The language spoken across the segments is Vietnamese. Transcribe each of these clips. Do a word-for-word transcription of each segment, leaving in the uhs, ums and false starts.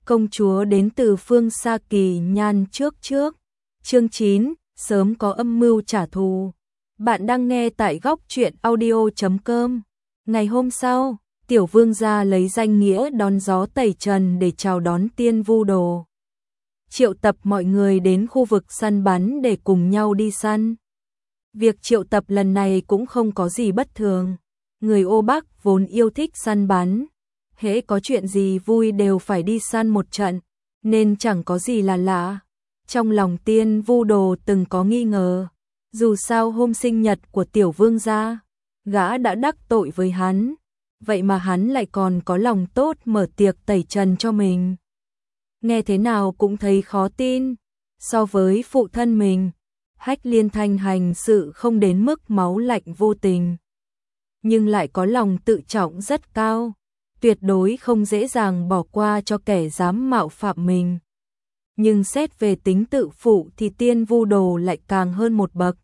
Công chúa đến từ phương xa kỳ nhan trước trước. Chương chín, sớm có âm mưu trả thù. Bạn đang nghe tại góc truyện audio chấm com. Ngày hôm sau, Tiểu Vương gia lấy danh nghĩa đón gió tẩy trần để chào đón Tiên Vu Đồ. Triệu tập mọi người đến khu vực săn bắn để cùng nhau đi săn. Việc triệu tập lần này cũng không có gì bất thường. Người Ô Bắc vốn yêu thích săn bắn. Hễ có chuyện gì vui đều phải đi săn một trận, nên chẳng có gì là lạ. Trong lòng Tiên Vu Đồ từng có nghi ngờ, dù sao hôm sinh nhật của Tiểu Vương gia, gã đã đắc tội với hắn, vậy mà hắn lại còn có lòng tốt mở tiệc tẩy trần cho mình. Nghe thế nào cũng thấy khó tin, so với phụ thân mình, Hách Liên Thanh hành sự không đến mức máu lạnh vô tình, nhưng lại có lòng tự trọng rất cao. Tuyệt đối không dễ dàng bỏ qua cho kẻ dám mạo phạm mình. Nhưng xét về tính tự phụ thì Tiên Vu Đồ lại càng hơn một bậc.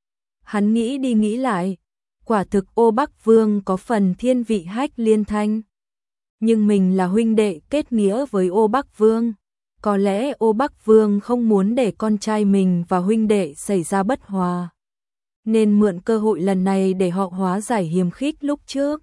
Hắn nghĩ đi nghĩ lại, quả thực Ô Bắc Vương có phần thiên vị Hách Liên Thanh. Nhưng mình là huynh đệ kết nghĩa với Ô Bắc Vương. Có lẽ Ô Bắc Vương không muốn để con trai mình và huynh đệ xảy ra bất hòa, nên mượn cơ hội lần này để họ hóa giải hiềm khích lúc trước.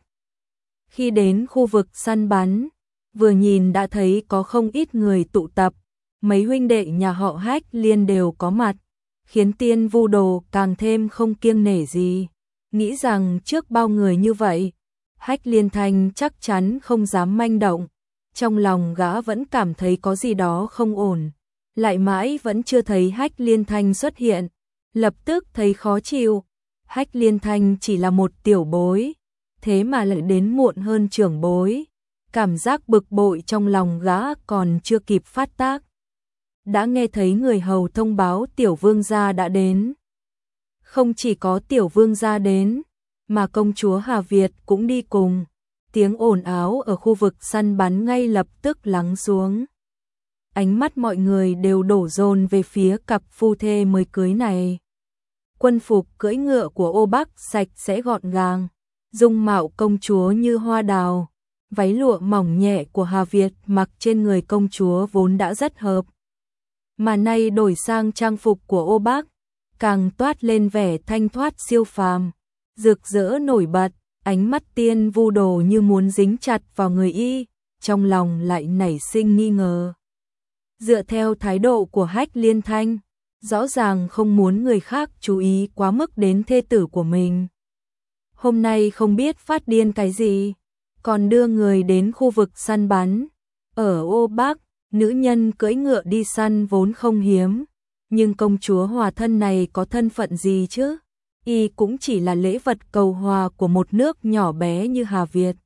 Khi đến khu vực săn bắn, vừa nhìn đã thấy có không ít người tụ tập, mấy huynh đệ nhà họ Hách Liên đều có mặt, khiến Tiên Vu Đồ càng thêm không kiêng nể gì, nghĩ rằng trước bao người như vậy, Hách Liên Thanh chắc chắn không dám manh động, trong lòng gã vẫn cảm thấy có gì đó không ổn, lại mãi vẫn chưa thấy Hách Liên Thanh xuất hiện, lập tức thấy khó chịu, Hách Liên Thanh chỉ là một tiểu bối, thế mà lại đến muộn hơn trưởng bối. Cảm giác bực bội trong lòng gã còn chưa kịp phát tác, đã nghe thấy người hầu thông báo Tiểu Vương gia đã đến. Không chỉ có Tiểu Vương gia đến, mà công chúa Hà Việt cũng đi cùng. Tiếng ồn ào ở khu vực săn bắn ngay lập tức lắng xuống. Ánh mắt mọi người đều đổ dồn về phía cặp phu thê mới cưới này. Quân phục cưỡi ngựa của Ô Bắc sạch sẽ gọn gàng, dung mạo công chúa như hoa đào, váy lụa mỏng nhẹ của Hà Việt mặc trên người công chúa vốn đã rất hợp. Mà nay đổi sang trang phục của Ô Bắc, càng toát lên vẻ thanh thoát siêu phàm, rực rỡ nổi bật, ánh mắt Tiên Vu Đồ như muốn dính chặt vào người y, trong lòng lại nảy sinh nghi ngờ. Dựa theo thái độ của Hách Liên Thanh, rõ ràng không muốn người khác chú ý quá mức đến thê tử của mình. Hôm nay không biết phát điên cái gì, còn đưa người đến khu vực săn bắn. Ở Ô Bắc, nữ nhân cưỡi ngựa đi săn vốn không hiếm, nhưng công chúa hòa thân này có thân phận gì chứ? Y cũng chỉ là lễ vật cầu hòa của một nước nhỏ bé như Hà Việt.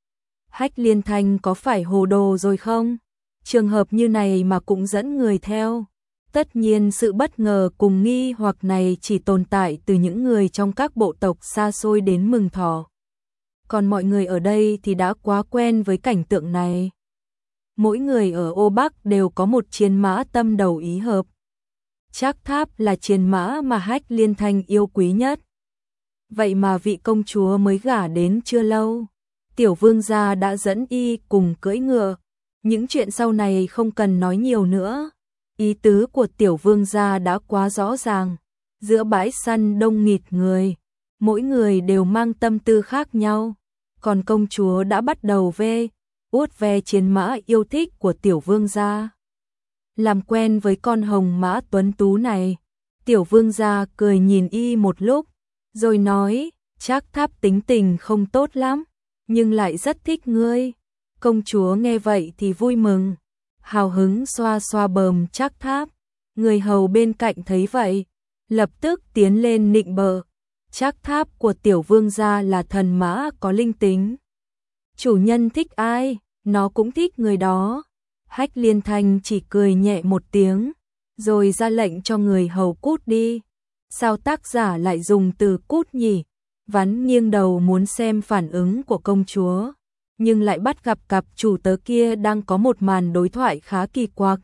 Hách Liên Thanh có phải hồ đồ rồi không? Trường hợp như này mà cũng dẫn người theo. Tất nhiên sự bất ngờ cùng nghi hoặc này chỉ tồn tại từ những người trong các bộ tộc xa xôi đến mừng thọ. Còn mọi người ở đây thì đã quá quen với cảnh tượng này. Mỗi người ở Ô Bắc đều có một chiến mã tâm đầu ý hợp. Trác Tháp là chiến mã mà Hách Liên Thanh yêu quý nhất. Vậy mà vị công chúa mới gả đến chưa lâu, Tiểu Vương gia đã dẫn y cùng cưỡi ngựa. Những chuyện sau này không cần nói nhiều nữa. Ý tứ của Tiểu Vương gia đã quá rõ ràng. Giữa bãi săn đông nghịt người, mỗi người đều mang tâm tư khác nhau. Còn công chúa đã bắt đầu vê, uốt ve chiến mã yêu thích của Tiểu Vương gia. Làm quen với con hồng mã tuấn tú này, Tiểu Vương gia cười nhìn y một lúc, rồi nói, Trác Tháp tính tình không tốt lắm, nhưng lại rất thích ngươi. Công chúa nghe vậy thì vui mừng, hào hứng xoa xoa bờm Trác Tháp. Người hầu bên cạnh thấy vậy, lập tức tiến lên nịnh bợ. Trác Tháp của Tiểu Vương gia là thần mã có linh tính. Chủ nhân thích ai, nó cũng thích người đó. Hách Liên Thanh chỉ cười nhẹ một tiếng, rồi ra lệnh cho người hầu cút đi. Sao tác giả lại dùng từ cút nhỉ? Vắn nghiêng đầu muốn xem phản ứng của công chúa, nhưng lại bắt gặp cặp chủ tớ kia đang có một màn đối thoại khá kỳ quặc.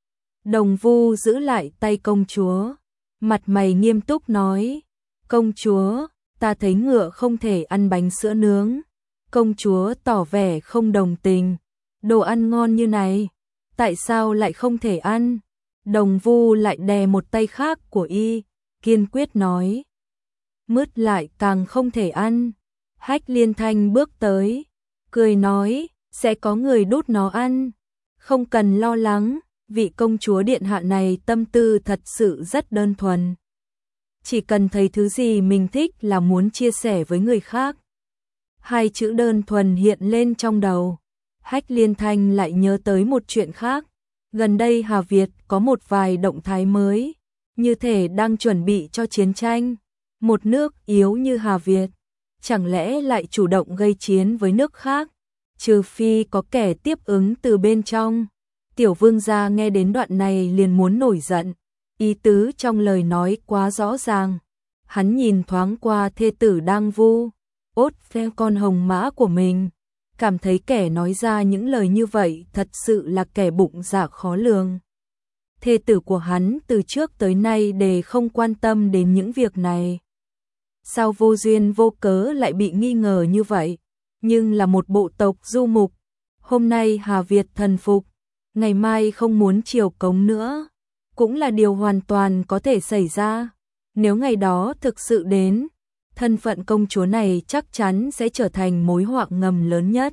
Đồng Vu giữ lại tay công chúa, mặt mày nghiêm túc nói, công chúa, ta thấy ngựa không thể ăn bánh sữa nướng. Công chúa tỏ vẻ không đồng tình, đồ ăn ngon như này, tại sao lại không thể ăn? Đồng Vu lại đè một tay khác của y, kiên quyết nói. Mứt lại càng không thể ăn. Hách Liên Thanh bước tới, cười nói, sẽ có người đút nó ăn. Không cần lo lắng, vị công chúa điện hạ này tâm tư thật sự rất đơn thuần. Chỉ cần thấy thứ gì mình thích là muốn chia sẻ với người khác. Hai chữ đơn thuần hiện lên trong đầu. Hách Liên Thanh lại nhớ tới một chuyện khác. Gần đây Hà Việt có một vài động thái mới, như thể đang chuẩn bị cho chiến tranh. Một nước yếu như Hà Việt, chẳng lẽ lại chủ động gây chiến với nước khác, trừ phi có kẻ tiếp ứng từ bên trong. Tiểu vương gia nghe đến đoạn này liền muốn nổi giận, ý tứ trong lời nói quá rõ ràng. Hắn nhìn thoáng qua thê tử đang vu ốt theo con hồng mã của mình, cảm thấy kẻ nói ra những lời như vậy thật sự là kẻ bụng dạ khó lường. Thê tử của hắn từ trước tới nay đều không quan tâm đến những việc này. Sao vô duyên vô cớ lại bị nghi ngờ như vậy? Nhưng là một bộ tộc du mục, hôm nay Hà Việt thần phục, ngày mai không muốn triều cống nữa, cũng là điều hoàn toàn có thể xảy ra. Nếu ngày đó thực sự đến, thân phận công chúa này chắc chắn sẽ trở thành mối họa ngầm lớn nhất.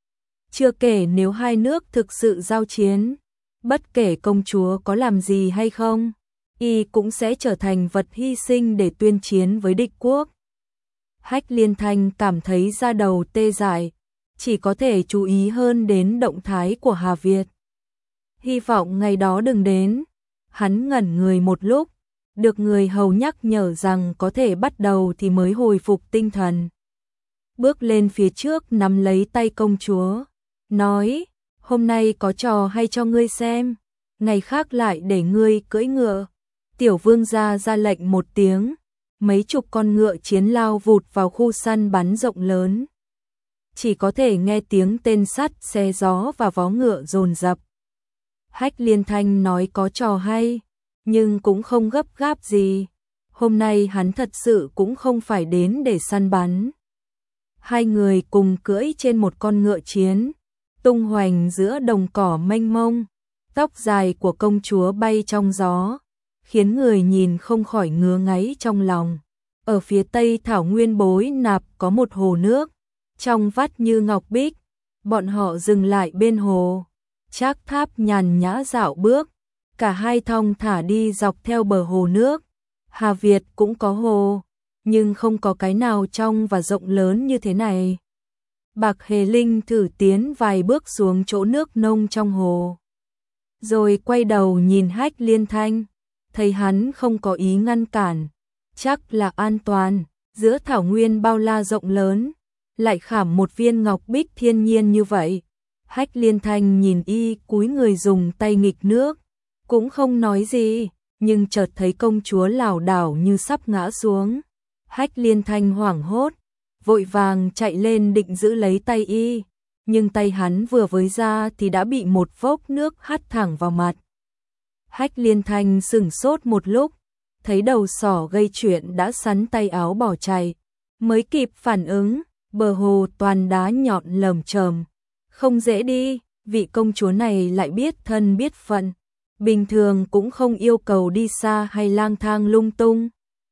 Chưa kể nếu hai nước thực sự giao chiến, bất kể công chúa có làm gì hay không, y cũng sẽ trở thành vật hy sinh để tuyên chiến với địch quốc. Hách Liên Thanh cảm thấy da đầu tê dại, chỉ có thể chú ý hơn đến động thái của Hà Việt. Hy vọng ngày đó đừng đến. Hắn ngẩn người một lúc, được người hầu nhắc nhở rằng có thể bắt đầu thì mới hồi phục tinh thần. Bước lên phía trước nắm lấy tay công chúa, nói, hôm nay có trò hay cho ngươi xem, ngày khác lại để ngươi cưỡi ngựa. Tiểu vương gia ra lệnh một tiếng, mấy chục con ngựa chiến lao vụt vào khu săn bắn rộng lớn. Chỉ có thể nghe tiếng tên sắt xé gió và vó ngựa dồn dập. Hách Liên Thanh nói có trò hay, nhưng cũng không gấp gáp gì. Hôm nay hắn thật sự cũng không phải đến để săn bắn. Hai người cùng cưỡi trên một con ngựa chiến, tung hoành giữa đồng cỏ mênh mông. Tóc dài của công chúa bay trong gió, khiến người nhìn không khỏi ngứa ngáy trong lòng. Ở phía tây thảo nguyên Bối Nạp có một hồ nước, trong vắt như ngọc bích. Bọn họ dừng lại bên hồ, Trác Tháp nhàn nhã dạo bước, cả hai thong thả đi dọc theo bờ hồ nước. Hà Việt cũng có hồ, nhưng không có cái nào trong và rộng lớn như thế này. Bạc Hề Linh thử tiến vài bước xuống chỗ nước nông trong hồ, rồi quay đầu nhìn Hách Liên Thanh, thấy hắn không có ý ngăn cản, chắc là an toàn. Giữa thảo nguyên bao la rộng lớn, lại khảm một viên ngọc bích thiên nhiên như vậy. Hách Liên Thanh nhìn y cúi người dùng tay nghịch nước, cũng không nói gì, nhưng chợt thấy công chúa lảo đảo như sắp ngã xuống. Hách Liên Thanh hoảng hốt, vội vàng chạy lên định giữ lấy tay y, nhưng tay hắn vừa với ra thì đã bị một vốc nước hắt thẳng vào mặt. Hách Liên Thanh sửng sốt một lúc, thấy đầu sỏ gây chuyện đã sắn tay áo bỏ chạy, mới kịp phản ứng, bờ hồ toàn đá nhọn lởm chởm, không dễ đi. Vị công chúa này lại biết thân biết phận, bình thường cũng không yêu cầu đi xa hay lang thang lung tung,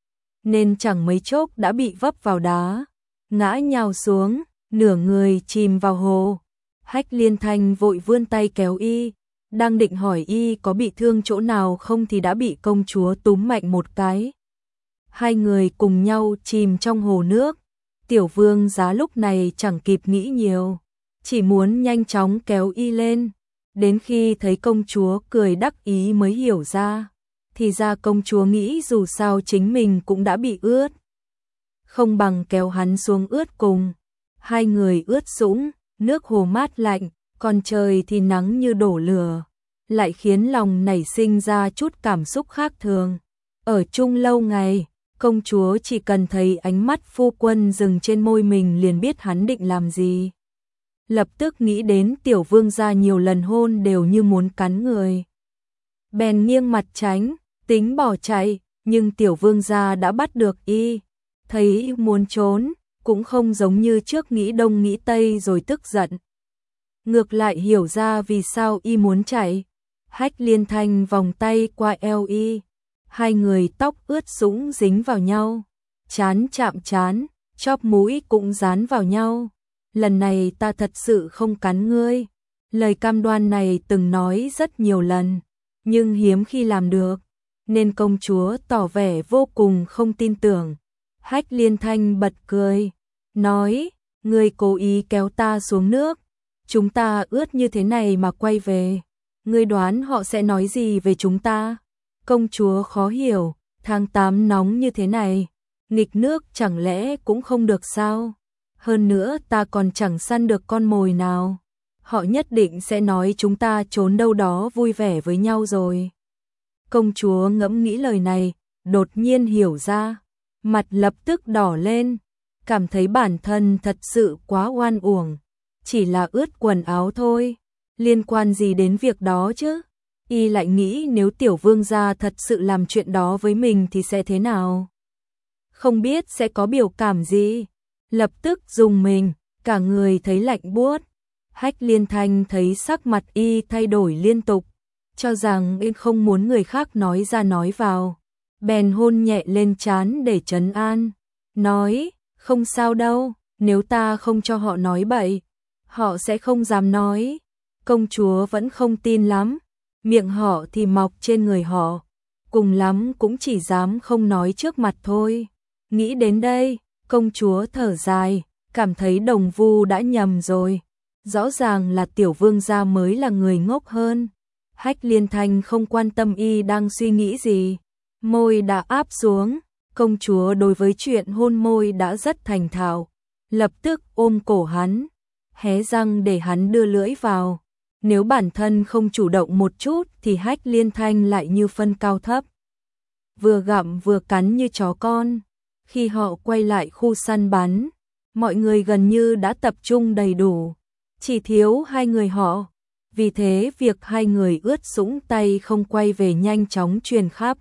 nên chẳng mấy chốc đã bị vấp vào đá, ngã nhào xuống, nửa người chìm vào hồ. Hách Liên Thanh vội vươn tay kéo y, đang định hỏi y có bị thương chỗ nào không thì đã bị công chúa túm mạnh một cái. Hai người cùng nhau chìm trong hồ nước. Tiểu vương giá lúc này chẳng kịp nghĩ nhiều, chỉ muốn nhanh chóng kéo y lên. Đến khi thấy công chúa cười đắc ý mới hiểu ra, thì ra công chúa nghĩ dù sao chính mình cũng đã bị ướt, không bằng kéo hắn xuống ướt cùng. Hai người ướt sũng, nước hồ mát lạnh, còn trời thì nắng như đổ lửa, lại khiến lòng nảy sinh ra chút cảm xúc khác thường. Ở chung lâu ngày, công chúa chỉ cần thấy ánh mắt phu quân dừng trên môi mình liền biết hắn định làm gì. Lập tức nghĩ đến tiểu vương gia nhiều lần hôn đều như muốn cắn người, bèn nghiêng mặt tránh, tính bỏ chạy, nhưng tiểu vương gia đã bắt được y, thấy muốn trốn, cũng không giống như trước nghĩ đông nghĩ tây rồi tức giận. ngược lại hiểu ra vì sao y muốn chạy. Hách Liên Thanh vòng tay qua eo y, hai người tóc ướt sũng dính vào nhau, trán chạm trán, chóp mũi cũng dán vào nhau. Lần này ta thật sự không cắn ngươi. Lời cam đoan này từng nói rất nhiều lần, nhưng hiếm khi làm được, nên công chúa tỏ vẻ vô cùng không tin tưởng. Hách Liên Thanh bật cười, nói, ngươi cố ý kéo ta xuống nước, chúng ta ướt như thế này mà quay về, ngươi đoán họ sẽ nói gì về chúng ta? Công chúa khó hiểu, tháng tám nóng như thế này, nghịch nước chẳng lẽ cũng không được sao? Hơn nữa ta còn chẳng săn được con mồi nào. Họ nhất định sẽ nói chúng ta trốn đâu đó vui vẻ với nhau rồi. Công chúa ngẫm nghĩ lời này, đột nhiên hiểu ra, mặt lập tức đỏ lên, cảm thấy bản thân thật sự quá oan uổng. Chỉ là ướt quần áo thôi, liên quan gì đến việc đó chứ? Y lại nghĩ nếu tiểu vương gia thật sự làm chuyện đó với mình thì sẽ thế nào? Không biết sẽ có biểu cảm gì? Lập tức rùng mình, cả người thấy lạnh buốt. Hách Liên Thanh thấy sắc mặt y thay đổi liên tục, cho rằng y không muốn người khác nói ra nói vào. Bèn hôn nhẹ lên trán để trấn an, nói, không sao đâu, nếu ta không cho họ nói bậy, họ sẽ không dám nói. Công chúa vẫn không tin lắm, miệng họ thì mọc trên người họ, cùng lắm cũng chỉ dám không nói trước mặt thôi. Nghĩ đến đây, công chúa thở dài, cảm thấy Đồng Vu đã nhầm rồi. Rõ ràng là tiểu vương gia mới là người ngốc hơn. Hách Liên Thanh không quan tâm y đang suy nghĩ gì, môi đã áp xuống. Công chúa đối với chuyện hôn môi đã rất thành thạo, lập tức ôm cổ hắn, hé răng để hắn đưa lưỡi vào. Nếu bản thân không chủ động một chút thì Hách Liên Thanh lại như phân cao thấp, vừa gặm vừa cắn như chó con. Khi họ quay lại khu săn bắn, mọi người gần như đã tập trung đầy đủ, chỉ thiếu hai người họ. Vì thế việc hai người ướt sũng tay không quay về nhanh chóng truyền khắp.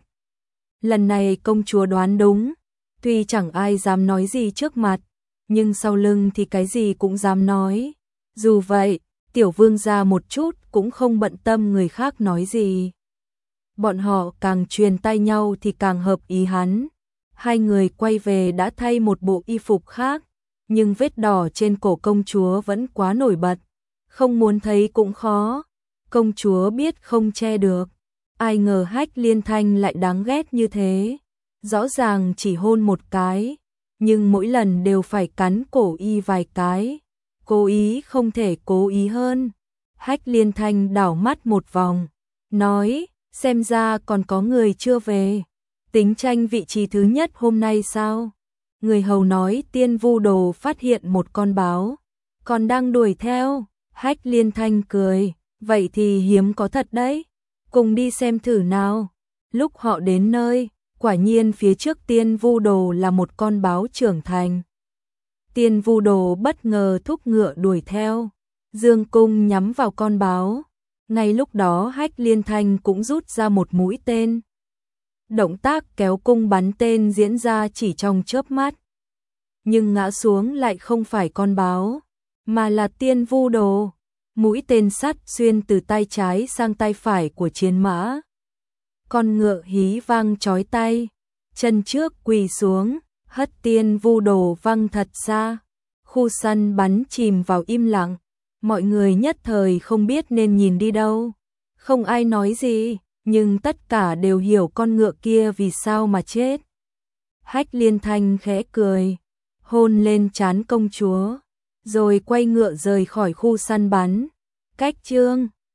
Lần này công chúa đoán đúng, tuy chẳng ai dám nói gì trước mặt, nhưng sau lưng thì cái gì cũng dám nói. Dù vậy, tiểu vương gia một chút cũng không bận tâm người khác nói gì. Bọn họ càng truyền tay nhau thì càng hợp ý hắn. Hai người quay về đã thay một bộ y phục khác, nhưng vết đỏ trên cổ công chúa vẫn quá nổi bật, không muốn thấy cũng khó. Công chúa biết không che được, ai ngờ Hách Liên Thanh lại đáng ghét như thế. Rõ ràng chỉ hôn một cái, nhưng mỗi lần đều phải cắn cổ y vài cái. Cố ý không thể cố ý hơn. Hách Liên Thanh đảo mắt một vòng, nói, xem ra còn có người chưa về. Tính tranh vị trí thứ nhất hôm nay sao? Người hầu nói Tiên Vu Đồ phát hiện một con báo, còn đang đuổi theo. Hách Liên Thanh cười, vậy thì hiếm có thật đấy, cùng đi xem thử nào. Lúc họ đến nơi, quả nhiên phía trước Tiên Vu Đồ là một con báo trưởng thành. Tiên Vu Đồ bất ngờ thúc ngựa đuổi theo, dương cung nhắm vào con báo. Ngay lúc đó Hách Liên Thanh cũng rút ra một mũi tên. Động tác kéo cung bắn tên diễn ra chỉ trong chớp mắt. Nhưng ngã xuống lại không phải con báo, mà là Tiên Vu Đồ. Mũi tên sắt xuyên từ tay trái sang tay phải của chiến mã. Con ngựa hí vang chói tai, chân trước quỳ xuống, hất Tiên Vu Đồ văng thật xa. Khu săn bắn chìm vào im lặng, mọi người nhất thời không biết nên nhìn đi đâu. Không ai nói gì, nhưng tất cả đều hiểu con ngựa kia vì sao mà chết. Hách Liên Thanh khẽ cười, hôn lên trán công chúa, rồi quay ngựa rời khỏi khu săn bắn. Cách chương